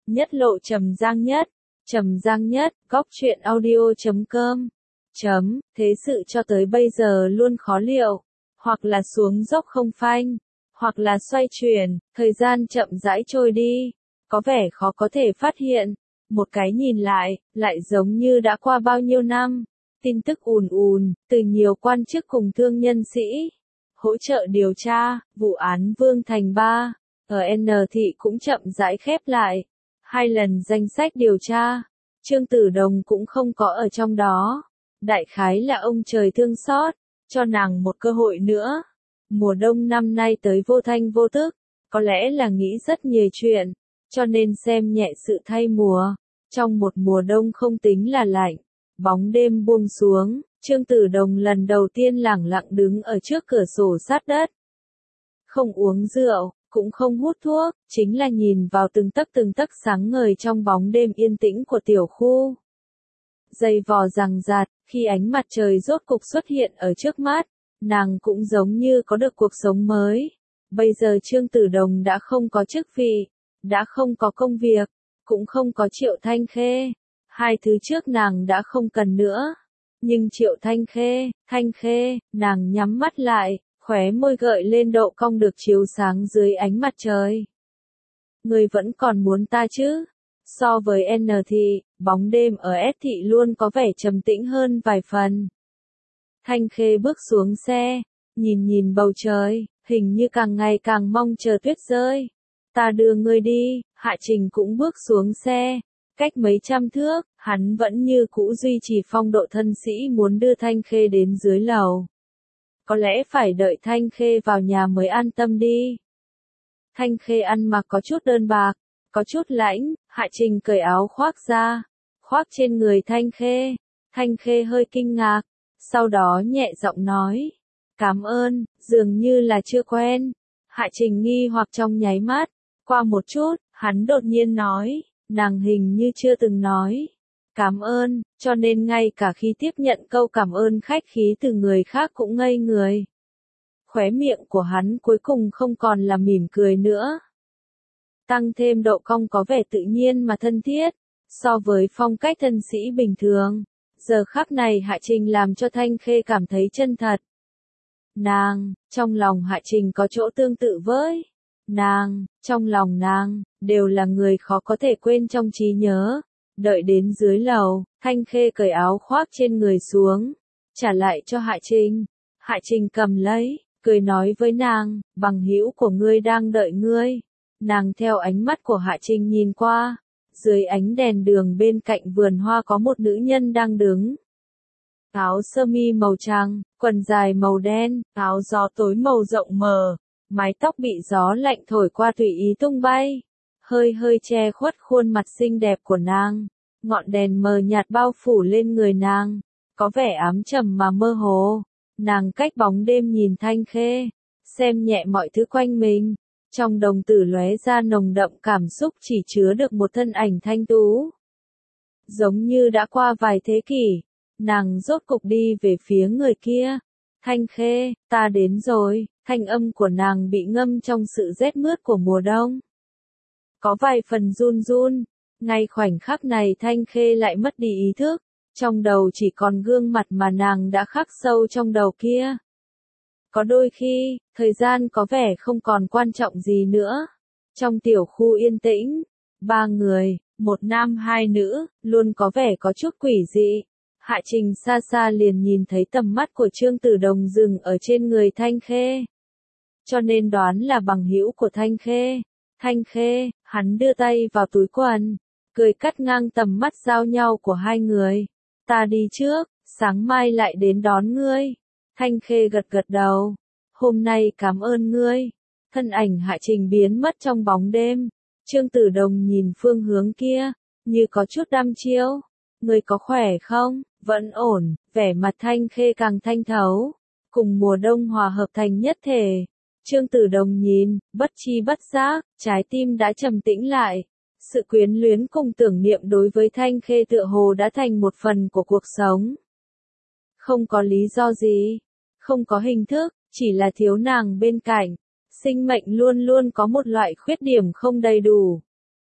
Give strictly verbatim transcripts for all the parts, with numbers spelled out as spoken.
Nhất lộ Trầm Giang Nhất, Trầm Giang Nhất, góc truyện audio chấm com. Chấm, thế sự cho tới bây giờ luôn khó liệu, hoặc là xuống dốc không phanh, hoặc là xoay chuyển, thời gian chậm rãi trôi đi, có vẻ khó có thể phát hiện, một cái nhìn lại, lại giống như đã qua bao nhiêu năm, tin tức ùn ùn, từ nhiều quan chức cùng thương nhân sĩ, hỗ trợ điều tra, vụ án Vương Thành ba, ở N thị cũng chậm rãi khép lại, hai lần danh sách điều tra, Trương Tử Đồng cũng không có ở trong đó. Đại khái là ông trời thương xót, cho nàng một cơ hội nữa. Mùa đông năm nay tới vô thanh vô tức, có lẽ là nghĩ rất nhiều chuyện, cho nên xem nhẹ sự thay mùa. Trong một mùa đông không tính là lạnh, bóng đêm buông xuống, Trương Tử Đồng lần đầu tiên lẳng lặng đứng ở trước cửa sổ sát đất. Không uống rượu, cũng không hút thuốc, chính là nhìn vào từng tấc từng tấc sáng ngời trong bóng đêm yên tĩnh của tiểu khu. Dây vò rằng rạt, khi ánh mặt trời rốt cục xuất hiện ở trước mắt, nàng cũng giống như có được cuộc sống mới. Bây giờ Trương Tử Đồng đã không có chức vị, đã không có công việc, cũng không có Triệu Thanh Khê. Hai thứ trước nàng đã không cần nữa. Nhưng Triệu Thanh Khê, Thanh Khê, nàng nhắm mắt lại, khóe môi gợi lên độ cong được chiếu sáng dưới ánh mặt trời. Người vẫn còn muốn ta chứ? So với N thị, bóng đêm ở S thị luôn có vẻ trầm tĩnh hơn vài phần. Thanh Khê bước xuống xe, nhìn nhìn bầu trời, hình như càng ngày càng mong chờ tuyết rơi. Ta đưa ngươi đi, Hạ Trình cũng bước xuống xe, cách mấy trăm thước, hắn vẫn như cũ duy trì phong độ thân sĩ muốn đưa Thanh Khê đến dưới lầu. Có lẽ phải đợi Thanh Khê vào nhà mới an tâm đi. Thanh Khê ăn mặc có chút đơn bạc, có chút lãnh, Hạ Trình cởi áo khoác ra, khoác trên người Thanh Khê. Thanh Khê hơi kinh ngạc, sau đó nhẹ giọng nói, cảm ơn, dường như là chưa quen. Hạ Trình nghi hoặc trong nháy mắt, qua một chút, hắn đột nhiên nói, nàng hình như chưa từng nói, cảm ơn, cho nên ngay cả khi tiếp nhận câu cảm ơn khách khí từ người khác cũng ngây người. Khóe miệng của hắn cuối cùng không còn là mỉm cười nữa. Tăng thêm độ cong có vẻ tự nhiên mà thân thiết, so với phong cách thân sĩ bình thường, giờ khắc này Hạ Trình làm cho Thanh Khê cảm thấy chân thật. Nàng, trong lòng Hạ Trình có chỗ tương tự với nàng, trong lòng nàng, đều là người khó có thể quên trong trí nhớ. Đợi đến dưới lầu, Thanh Khê cởi áo khoác trên người xuống, trả lại cho Hạ Trình. Hạ Trình cầm lấy, cười nói với nàng, bằng hữu của ngươi đang đợi ngươi. Nàng theo ánh mắt của Hạ Trình nhìn qua, dưới ánh đèn đường bên cạnh vườn hoa có một nữ nhân đang đứng. Áo sơ mi màu trắng, quần dài màu đen, áo gió tối màu rộng mờ, mái tóc bị gió lạnh thổi qua tùy ý tung bay, hơi hơi che khuất khuôn mặt xinh đẹp của nàng. Ngọn đèn mờ nhạt bao phủ lên người nàng, có vẻ ám trầm mà mơ hồ. Nàng cách bóng đêm nhìn Thanh Khê, xem nhẹ mọi thứ quanh mình. Trong đồng tử lóe ra nồng đậm cảm xúc chỉ chứa được một thân ảnh thanh tú. Giống như đã qua vài thế kỷ, nàng rốt cục đi về phía người kia. Thanh Khê, ta đến rồi, thanh âm của nàng bị ngâm trong sự rét mướt của mùa đông. Có vài phần run run, ngay khoảnh khắc này Thanh Khê lại mất đi ý thức, trong đầu chỉ còn gương mặt mà nàng đã khắc sâu trong đầu kia. Có đôi khi, thời gian có vẻ không còn quan trọng gì nữa. Trong tiểu khu yên tĩnh, ba người, một nam hai nữ, luôn có vẻ có chút quỷ dị. Hạ Trình xa xa liền nhìn thấy tầm mắt của Trương Tử Đồng dừng ở trên người Thanh Khê. Cho nên đoán là bằng hữu của Thanh Khê. Thanh Khê, hắn đưa tay vào túi quần, cười cắt ngang tầm mắt giao nhau của hai người. Ta đi trước, sáng mai lại đến đón ngươi. Thanh Khê gật gật đầu. Hôm nay cảm ơn ngươi. Thân ảnh Hạ Trình biến mất trong bóng đêm. Trương Tử Đồng nhìn phương hướng kia, như có chút đăm chiêu. Ngươi có khỏe không? Vẫn ổn. Vẻ mặt Thanh Khê càng thanh thấu, cùng mùa đông hòa hợp thành nhất thể. Trương Tử Đồng nhìn, bất chi bất giác, trái tim đã trầm tĩnh lại. Sự quyến luyến cùng tưởng niệm đối với Thanh Khê tựa hồ đã thành một phần của cuộc sống. Không có lý do gì, không có hình thức, chỉ là thiếu nàng bên cạnh. Sinh mệnh luôn luôn có một loại khuyết điểm không đầy đủ.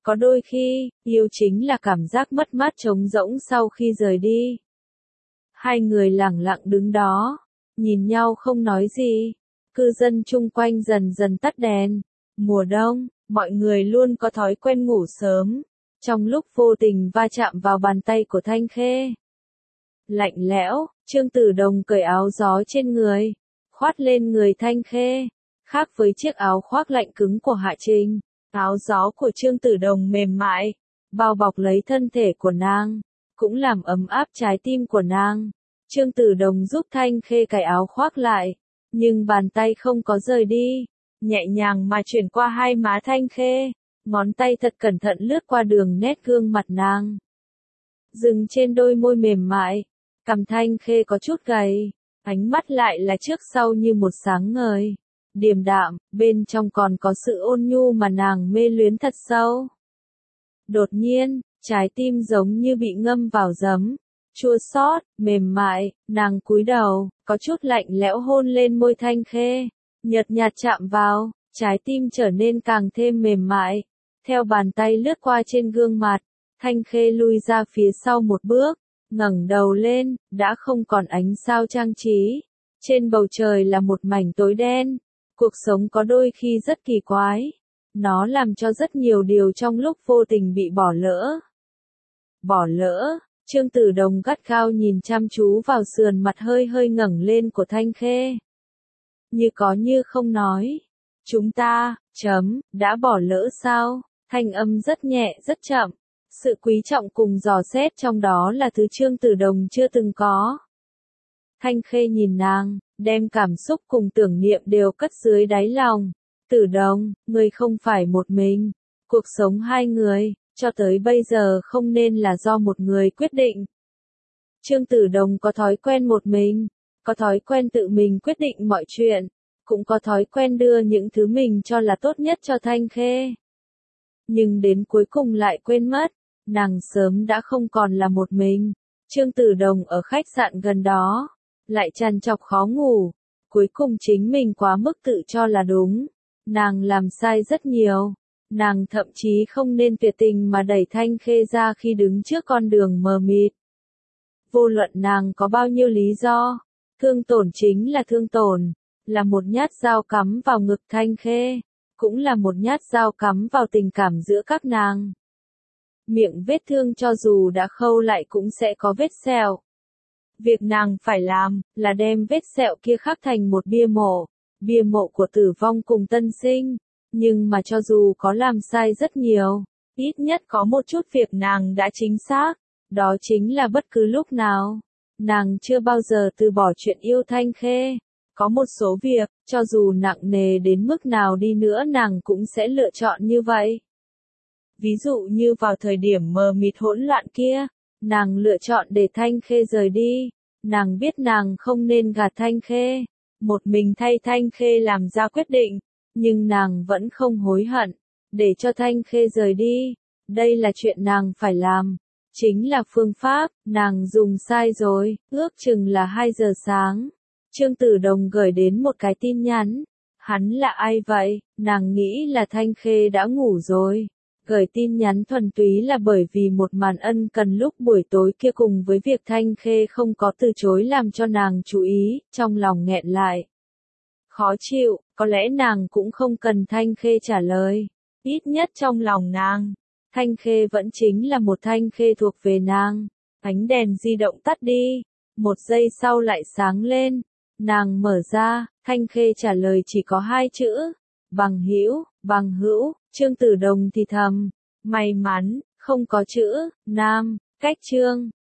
Có đôi khi, yêu chính là cảm giác mất mát trống rỗng sau khi rời đi. Hai người lẳng lặng đứng đó, nhìn nhau không nói gì. Cư dân chung quanh dần dần tắt đèn. Mùa đông, mọi người luôn có thói quen ngủ sớm. Trong lúc vô tình va chạm vào bàn tay của Thanh Khê. Lạnh lẽo, Trương Tử Đồng cởi áo gió trên người, khoát lên người Thanh Khê. Khác với chiếc áo khoác lạnh cứng của Hạ Trình, áo gió của Trương Tử Đồng mềm mại, bao bọc lấy thân thể của nàng, cũng làm ấm áp trái tim của nàng. Trương Tử Đồng giúp Thanh Khê cài áo khoác lại, nhưng bàn tay không có rời đi, nhẹ nhàng mà chuyển qua hai má Thanh Khê, ngón tay thật cẩn thận lướt qua đường nét gương mặt nàng. Dừng trên đôi môi mềm mại, cằm Thanh Khê có chút gầy, ánh mắt lại là trước sau như một sáng ngời, điềm đạm, bên trong còn có sự ôn nhu mà nàng mê luyến thật sâu. Đột nhiên, trái tim giống như bị ngâm vào giấm, chua xót, mềm mại, nàng cúi đầu, có chút lạnh lẽo hôn lên môi Thanh Khê, nhợt nhạt chạm vào, trái tim trở nên càng thêm mềm mại. Theo bàn tay lướt qua trên gương mặt, Thanh Khê lui ra phía sau một bước, ngẩng đầu lên, đã không còn ánh sao trang trí. Trên bầu trời là một mảnh tối đen. Cuộc sống có đôi khi rất kỳ quái. Nó làm cho rất nhiều điều trong lúc vô tình bị bỏ lỡ. Bỏ lỡ, Trương Tử Đồng gắt gao nhìn chăm chú vào sườn mặt hơi hơi ngẩng lên của Thanh Khê. Như có như không nói. Chúng ta, chấm, đã bỏ lỡ sao? Thanh âm rất nhẹ, rất chậm. Sự quý trọng cùng dò xét trong đó là thứ Trương Tử Đồng chưa từng có. Thanh Khê nhìn nàng, đem cảm xúc cùng tưởng niệm đều cất dưới đáy lòng. Tử Đồng, người không phải một mình. Cuộc sống hai người, cho tới bây giờ không nên là do một người quyết định. Trương Tử Đồng có thói quen một mình, có thói quen tự mình quyết định mọi chuyện, cũng có thói quen đưa những thứ mình cho là tốt nhất cho Thanh Khê. Nhưng đến cuối cùng lại quên mất, nàng sớm đã không còn là một mình. Trương Tử Đồng ở khách sạn gần đó, lại trằn trọc khó ngủ, cuối cùng chính mình quá mức tự cho là đúng. Nàng làm sai rất nhiều, nàng thậm chí không nên tuyệt tình mà đẩy Thanh Khê ra khi đứng trước con đường mờ mịt. Vô luận nàng có bao nhiêu lý do, thương tổn chính là thương tổn, là một nhát dao cắm vào ngực Thanh Khê, cũng là một nhát dao cắm vào tình cảm giữa các nàng. Miệng vết thương cho dù đã khâu lại cũng sẽ có vết sẹo. Việc nàng phải làm, là đem vết sẹo kia khắc thành một bia mộ, bia mộ của tử vong cùng tân sinh. Nhưng mà cho dù có làm sai rất nhiều, ít nhất có một chút việc nàng đã chính xác, đó chính là bất cứ lúc nào, nàng chưa bao giờ từ bỏ chuyện yêu Thanh Khê. Có một số việc, cho dù nặng nề đến mức nào đi nữa nàng cũng sẽ lựa chọn như vậy. Ví dụ như vào thời điểm mờ mịt hỗn loạn kia, nàng lựa chọn để Thanh Khê rời đi, nàng biết nàng không nên gạt Thanh Khê, một mình thay Thanh Khê làm ra quyết định, nhưng nàng vẫn không hối hận, để cho Thanh Khê rời đi, đây là chuyện nàng phải làm, chính là phương pháp, nàng dùng sai rồi, ước chừng là hai giờ sáng. Trương Tử Đồng gửi đến một cái tin nhắn, hắn là ai vậy, nàng nghĩ là Thanh Khê đã ngủ rồi. Gửi tin nhắn thuần túy là bởi vì một màn ân cần lúc buổi tối kia cùng với việc Thanh Khê không có từ chối làm cho nàng chú ý, trong lòng nghẹn lại. Khó chịu, có lẽ nàng cũng không cần Thanh Khê trả lời. Ít nhất trong lòng nàng, Thanh Khê vẫn chính là một Thanh Khê thuộc về nàng. Ánh đèn di động tắt đi, một giây sau lại sáng lên. Nàng mở ra, Thanh Khê trả lời chỉ có hai chữ. Bằng hữu, bằng hữu. Trương Tử Đồng thì thầm, may mắn, không có chữ, nam, cách chương.